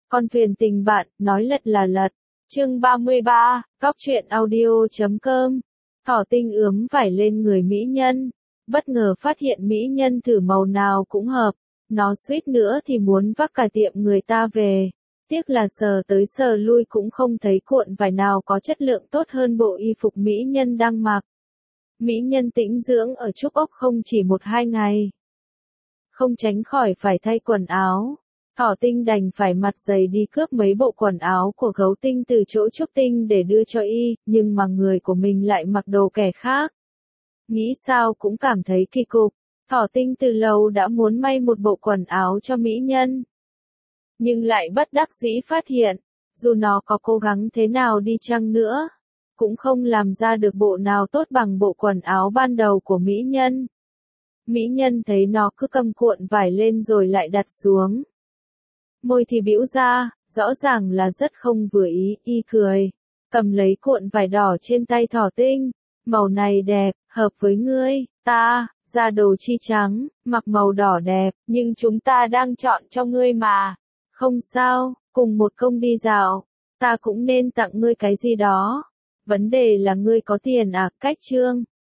Con thuyền tình bạn, nói lật là lật. Chương 33, Cóc truyện audio.com. Thỏ Tinh ướm vải lên người mỹ nhân, bất ngờ phát hiện mỹ nhân thử màu nào cũng hợp, nó suýt nữa thì muốn vác cả tiệm người ta về. Tiếc là sờ tới sờ lui cũng không thấy cuộn vải nào có chất lượng tốt hơn bộ y phục mỹ nhân đang mặc. Mỹ nhân tĩnh dưỡng ở Trúc Ốc không chỉ 1-2 ngày. Không tránh khỏi phải thay quần áo. Thỏ Tinh đành phải mặt dày đi cướp mấy bộ quần áo của Gấu Tinh từ chỗ Trúc Tinh để đưa cho y, nhưng mà người của mình lại mặc đồ kẻ khác. Nghĩ sao cũng cảm thấy kỳ cục. Thỏ Tinh từ lâu đã muốn may một bộ quần áo cho mỹ nhân, nhưng lại bất đắc dĩ phát hiện, dù nó có cố gắng thế nào đi chăng nữa, cũng không làm ra được bộ nào tốt bằng bộ quần áo ban đầu của mỹ nhân. Mỹ nhân thấy nó cứ cầm cuộn vải lên rồi lại đặt xuống. Môi thì bĩu ra, rõ ràng là rất không vừa ý, y cười. Cầm lấy cuộn vải đỏ trên tay Thỏ Tinh. Màu này đẹp, hợp với ngươi, ta, da đồ chi trắng, mặc màu đỏ đẹp, nhưng chúng ta đang chọn cho ngươi mà. Không sao, cùng một công đi dạo, ta cũng nên tặng ngươi cái gì đó. Vấn đề là ngươi có tiền à, cách trương.